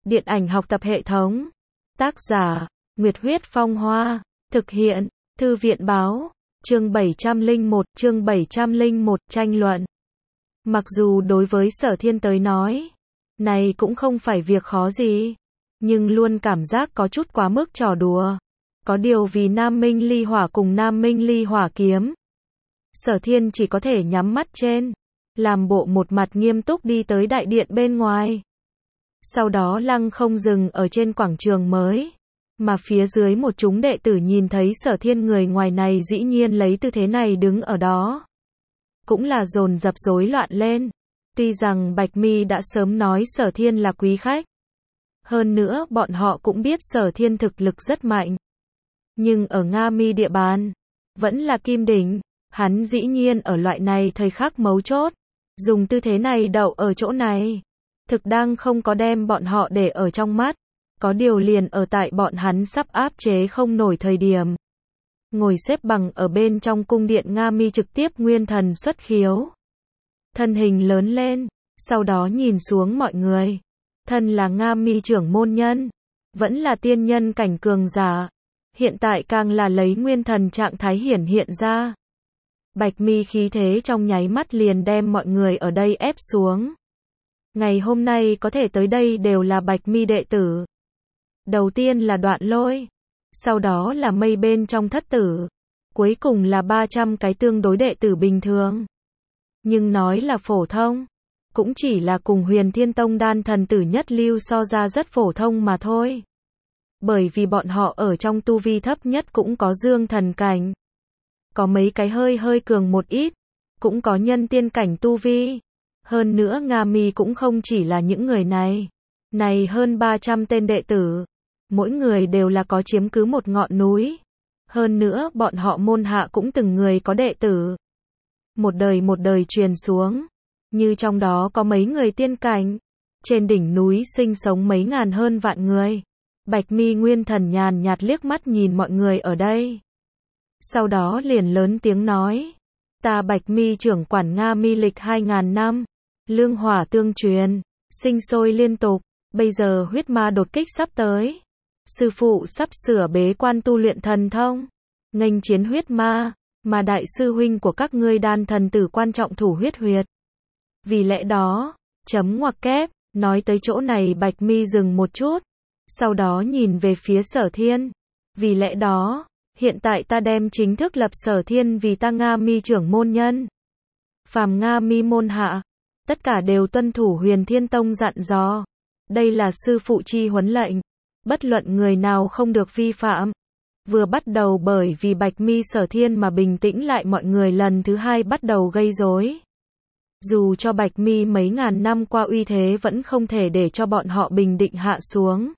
Điện ảnh học tập hệ thống. Tác giả, Nguyệt Huyết Phong Hoa. Thực hiện, Thư viện Báo. Chương 701, tranh luận. Mặc dù đối với Sở Thiên tới nói, này cũng không phải việc khó gì, nhưng luôn cảm giác có chút quá mức trò đùa. Có điều vì Nam Minh Ly Hỏa cùng Nam Minh Ly Hỏa kiếm, Sở Thiên chỉ có thể nhắm mắt trên, làm bộ một mặt nghiêm túc đi tới đại điện bên ngoài. Sau đó lăng không dừng ở trên quảng trường mới, mà phía dưới một chúng đệ tử nhìn thấy Sở Thiên người ngoài này dĩ nhiên lấy tư thế này đứng ở đó, cũng là dồn dập rối loạn lên. Tuy rằng Bạch Mi đã sớm nói Sở Thiên là quý khách, hơn nữa bọn họ cũng biết Sở Thiên thực lực rất mạnh, nhưng ở Nga Mi địa bàn, vẫn là kim đỉnh, hắn dĩ nhiên ở loại này thời khắc mấu chốt, dùng tư thế này đậu ở chỗ này, thực đang không có đem bọn họ để ở trong mắt, có điều liền ở tại bọn hắn sắp áp chế không nổi thời điểm. Ngồi xếp bằng ở bên trong cung điện Nga Mi trực tiếp nguyên thần xuất khiếu. Thân hình lớn lên, sau đó nhìn xuống mọi người. Thân là Nga Mi trưởng môn nhân, vẫn là tiên nhân cảnh cường giả, hiện tại càng là lấy nguyên thần trạng thái hiển hiện ra. Bạch Mi khí thế trong nháy mắt liền đem mọi người ở đây ép xuống. Ngày hôm nay có thể tới đây đều là Bạch Mi đệ tử. Đầu tiên là Đoạn Lôi, sau đó là Mây bên trong thất tử, cuối cùng là 300 cái tương đối đệ tử bình thường. Nhưng nói là phổ thông, cũng chỉ là cùng Huyền Thiên Tông đan thần tử nhất lưu so ra rất phổ thông mà thôi. Bởi vì bọn họ ở trong tu vi thấp nhất cũng có dương thần cảnh, có mấy cái hơi cường một ít, cũng có nhân tiên cảnh tu vi. Hơn nữa Nga Mi cũng không chỉ là những người này. Này hơn 300 tên đệ tử, mỗi người đều là có chiếm cứ một ngọn núi. Hơn nữa bọn họ môn hạ cũng từng người có đệ tử. Một đời truyền xuống. Như trong đó có mấy người tiên cảnh. Trên đỉnh núi sinh sống mấy ngàn hơn vạn người. Bạch Mi nguyên thần nhàn nhạt liếc mắt nhìn mọi người ở đây. Sau đó liền lớn tiếng nói. Ta Bạch Mi trưởng quản Nga Mi lịch 2000 năm. Lương hỏa tương truyền, sinh sôi liên tục. Bây giờ huyết ma đột kích sắp tới. Sư phụ sắp sửa bế quan tu luyện thần thông, nghênh chiến huyết ma, mà đại sư huynh của các ngươi đan thần tử quan trọng thủ huyết huyệt. Vì lẽ đó, chấm ngoặc kép, nói tới chỗ này Bạch Mi dừng một chút, sau đó nhìn về phía Sở Thiên. Vì lẽ đó, hiện tại ta đem chính thức lập Sở Thiên vì ta Nga Mi trưởng môn nhân. Phàm Nga Mi môn hạ, tất cả đều tuân thủ Huyền Thiên Tông dặn dò. Đây là sư phụ chi huấn lệnh. Bất luận người nào không được vi phạm. Vừa bắt đầu bởi vì Bạch Mi Sở Thiên mà bình tĩnh lại mọi người lần thứ hai bắt đầu gây rối. Dù cho Bạch Mi mấy ngàn năm qua uy thế vẫn không thể để cho bọn họ bình định hạ xuống.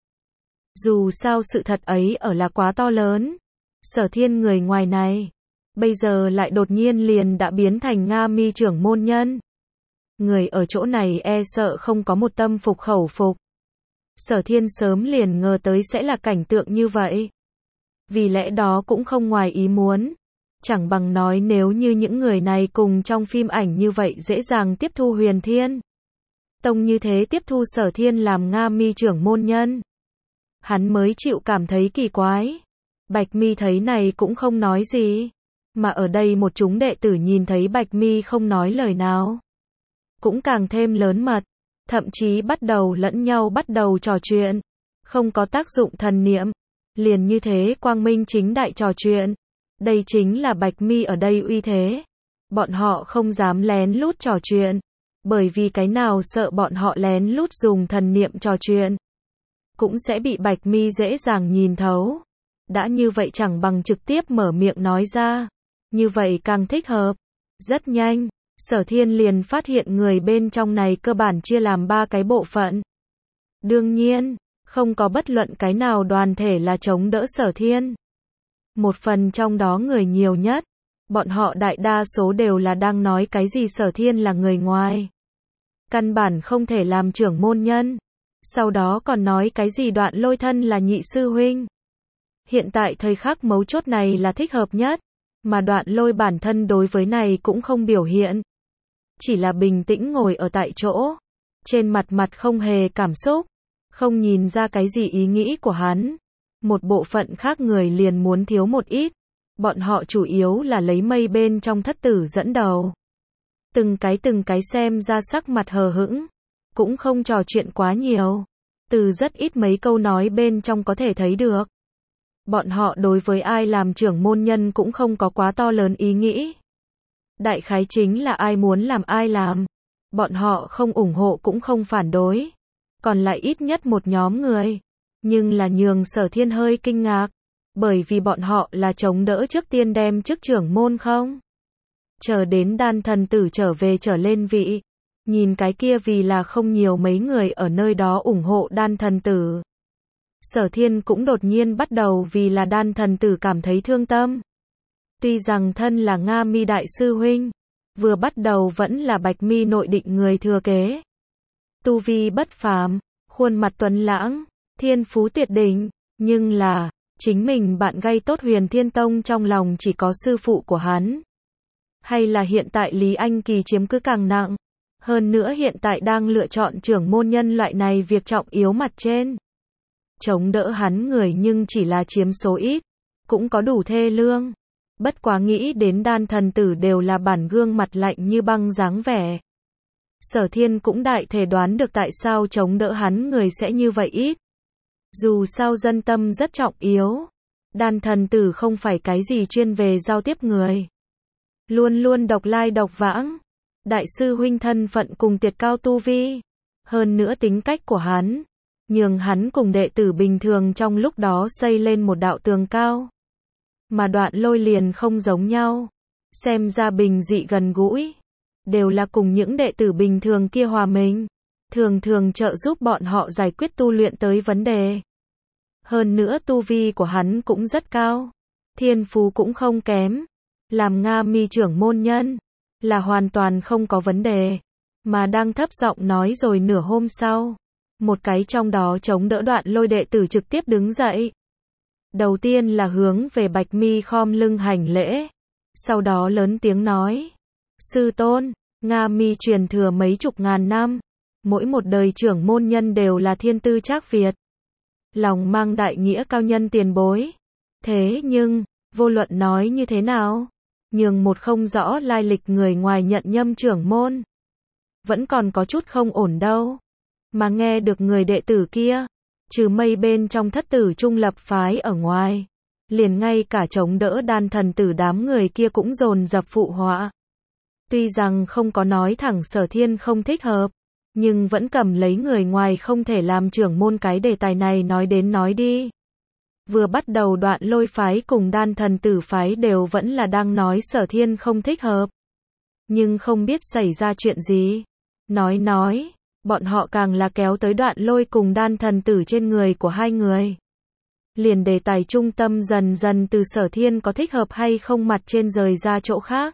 Dù sao sự thật ấy ở là quá to lớn. Sở Thiên người ngoài này, bây giờ lại đột nhiên liền đã biến thành Nga Mi trưởng môn nhân. Người ở chỗ này e sợ không có một tâm phục khẩu phục. Sở Thiên sớm liền ngờ tới sẽ là cảnh tượng như vậy. Vì lẽ đó cũng không ngoài ý muốn. Chẳng bằng nói nếu như những người này cùng trong phim ảnh như vậy dễ dàng tiếp thu Huyền Thiên Tông như thế tiếp thu Sở Thiên làm Nga Mi trưởng môn nhân, hắn mới chịu cảm thấy kỳ quái. Bạch Mi thấy này cũng không nói gì. Mà ở đây một chúng đệ tử nhìn thấy Bạch Mi không nói lời nào, cũng càng thêm lớn mật. Thậm chí bắt đầu lẫn nhau bắt đầu trò chuyện. Không có tác dụng thần niệm. Liền như thế quang minh chính đại trò chuyện. Đây chính là Bạch Mi ở đây uy thế. Bọn họ không dám lén lút trò chuyện. Bởi vì cái nào sợ bọn họ lén lút dùng thần niệm trò chuyện, cũng sẽ bị Bạch Mi dễ dàng nhìn thấu. Đã như vậy chẳng bằng trực tiếp mở miệng nói ra. Như vậy càng thích hợp. Rất nhanh, Sở Thiên liền phát hiện người bên trong này cơ bản chia làm 3 cái bộ phận. Đương nhiên, không có bất luận cái nào đoàn thể là chống đỡ Sở Thiên. Một phần trong đó người nhiều nhất, bọn họ đại đa số đều là đang nói cái gì Sở Thiên là người ngoài, căn bản không thể làm trưởng môn nhân. Sau đó còn nói cái gì Đoạn Lôi thân là nhị sư huynh. Hiện tại thời khắc mấu chốt này là thích hợp nhất, mà Đoạn Lôi bản thân đối với này cũng không biểu hiện. Chỉ là bình tĩnh ngồi ở tại chỗ, trên mặt không hề cảm xúc, không nhìn ra cái gì ý nghĩ của hắn. Một bộ phận khác người liền muốn thiếu một ít. Bọn họ chủ yếu là lấy mây bên trong thất tử dẫn đầu. Từng cái xem ra sắc mặt hờ hững. Cũng không trò chuyện quá nhiều. Từ rất ít mấy câu nói bên trong có thể thấy được. Bọn họ đối với ai làm trưởng môn nhân cũng không có quá to lớn ý nghĩ. Đại khái chính là ai muốn làm ai làm. Bọn họ không ủng hộ cũng không phản đối. Còn lại ít nhất một nhóm người. Nhưng là nhường Sở Thiên hơi kinh ngạc. Bởi vì bọn họ là chống đỡ trước tiên đem chức trưởng môn không. Chờ đến đan thần tử trở về trở lên vị. Nhìn cái kia vì là không nhiều mấy người ở nơi đó ủng hộ đan thần tử. Sở Thiên cũng đột nhiên bắt đầu vì là đan thần tử cảm thấy thương tâm. Tuy rằng thân là Nga Mi đại sư huynh, vừa bắt đầu vẫn là Bạch Mi nội định người thừa kế. Tu vi bất phàm, khuôn mặt tuấn lãng, thiên phú tuyệt đỉnh, nhưng là, chính mình bạn gây tốt Huyền Thiên Tông trong lòng chỉ có sư phụ của hắn. Hay là hiện tại Lý Anh Kỳ chiếm cứ càng nặng. Hơn nữa hiện tại đang lựa chọn trưởng môn nhân loại này việc trọng yếu mặt trên. Chống đỡ hắn người nhưng chỉ là chiếm số ít, cũng có đủ thê lương. Bất quá nghĩ đến đan thần tử đều là bản gương mặt lạnh như băng dáng vẻ. Sở Thiên cũng đại thể đoán được tại sao chống đỡ hắn người sẽ như vậy ít. Dù sao dân tâm rất trọng yếu. Đan thần tử không phải cái gì chuyên về giao tiếp người. Luôn luôn độc lai độc vãng. Đại sư huynh thân phận cùng tuyệt cao tu vi. Hơn nữa tính cách của hắn. Nhường hắn cùng đệ tử bình thường trong lúc đó xây lên một đạo tường cao. Mà Đoạn Lôi liền không giống nhau. Xem ra bình dị gần gũi. Đều là cùng những đệ tử bình thường kia hòa mình. Thường thường trợ giúp bọn họ giải quyết tu luyện tới vấn đề. Hơn nữa tu vi của hắn cũng rất cao. Thiên phú cũng không kém. Làm Nga Mi trưởng môn nhân. Là hoàn toàn không có vấn đề. Mà đang thấp giọng nói rồi nửa hôm sau. Một cái trong đó chống đỡ Đoạn Lôi đệ tử trực tiếp đứng dậy. Đầu tiên là hướng về Bạch Mi khom lưng hành lễ. Sau đó lớn tiếng nói. Sư tôn, Nga Mi truyền thừa mấy chục ngàn năm. Mỗi một đời trưởng môn nhân đều là thiên tư trác Việt. Lòng mang đại nghĩa cao nhân tiền bối. Thế nhưng, vô luận nói như thế nào? Nhường một không rõ lai lịch người ngoài nhận nhâm trưởng môn. Vẫn còn có chút không ổn đâu. Mà nghe được người đệ tử kia. Trừ mây bên trong thất tử trung lập phái ở ngoài. Liền ngay cả chống đỡ đan thần tử đám người kia cũng dồn dập phụ họa. Tuy rằng không có nói thẳng Sở Thiên không thích hợp. Nhưng vẫn cầm lấy người ngoài không thể làm trưởng môn cái đề tài này nói đến nói đi. Vừa bắt đầu Đoạn Lôi phái cùng đan thần tử phái đều vẫn là đang nói Sở Thiên không thích hợp. Nhưng không biết xảy ra chuyện gì. Nói, bọn họ càng là kéo tới Đoạn Lôi cùng đan thần tử trên người của hai người. Liền đề tài trung tâm dần dần từ Sở Thiên có thích hợp hay không mặt trên rời ra chỗ khác.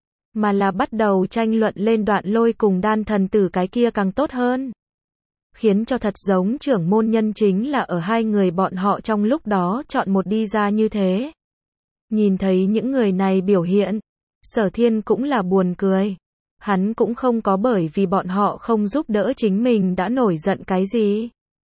Mà là bắt đầu tranh luận lên Đoạn Lôi cùng đan thần tử cái kia càng tốt hơn. Khiến cho thật giống trưởng môn nhân chính là ở hai người bọn họ trong lúc đó chọn một đi ra như thế. Nhìn thấy những người này biểu hiện, Sở Thiên cũng là buồn cười. Hắn cũng không có bởi vì bọn họ không giúp đỡ chính mình đã nổi giận cái gì.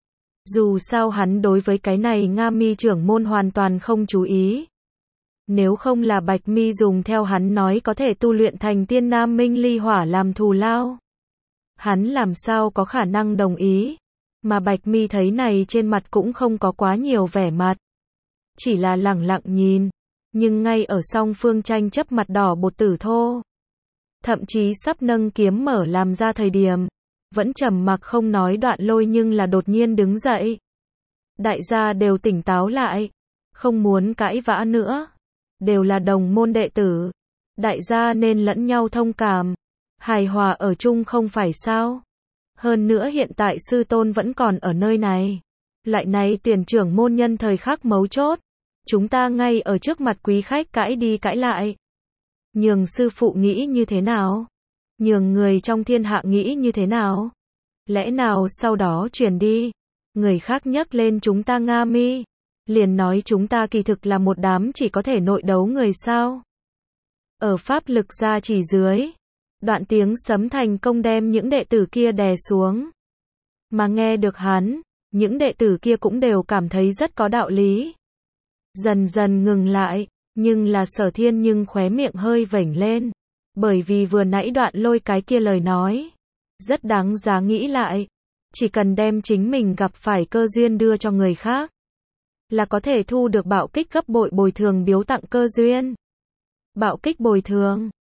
Dù sao hắn đối với cái này Nga Mi trưởng môn hoàn toàn không chú ý. Nếu không là Bạch Mi dùng theo hắn nói có thể tu luyện thành tiên nam minh ly hỏa làm thù lao. Hắn làm sao có khả năng đồng ý. Mà Bạch Mi thấy này trên mặt cũng không có quá nhiều vẻ mặt. Chỉ là lẳng lặng nhìn. Nhưng ngay ở song phương tranh chấp mặt đỏ bột tử thô. Thậm chí sắp nâng kiếm mở làm ra thời điểm. Vẫn trầm mặc không nói Đoạn Lôi nhưng là đột nhiên đứng dậy. Đại gia đều tỉnh táo lại. Không muốn cãi vã nữa. Đều là đồng môn đệ tử. Đại gia nên lẫn nhau thông cảm. Hài hòa ở chung không phải sao. Hơn nữa hiện tại sư tôn vẫn còn ở nơi này. Loại này tiền trưởng môn nhân thời khắc mấu chốt. Chúng ta ngay ở trước mặt quý khách cãi đi cãi lại. Nhường sư phụ nghĩ như thế nào? Nhường người trong thiên hạ nghĩ như thế nào? Lẽ nào sau đó truyền đi? Người khác nhắc lên chúng ta Nga Mi. Liền nói chúng ta kỳ thực là một đám chỉ có thể nội đấu người sao? Ở pháp lực gia chỉ dưới. Đoạn tiếng sấm thành công đem những đệ tử kia đè xuống. Mà nghe được hắn, Những đệ tử kia cũng đều cảm thấy rất có đạo lý. Dần dần ngừng lại, nhưng là Sở Thiên nhưng khóe miệng hơi vểnh lên. Bởi vì vừa nãy Đoạn Lôi cái kia lời nói, rất đáng giá nghĩ lại. Chỉ cần đem chính mình gặp phải cơ duyên đưa cho người khác, là có thể thu được bạo kích gấp bội bồi thường biếu tặng cơ duyên. Bạo kích bồi thường.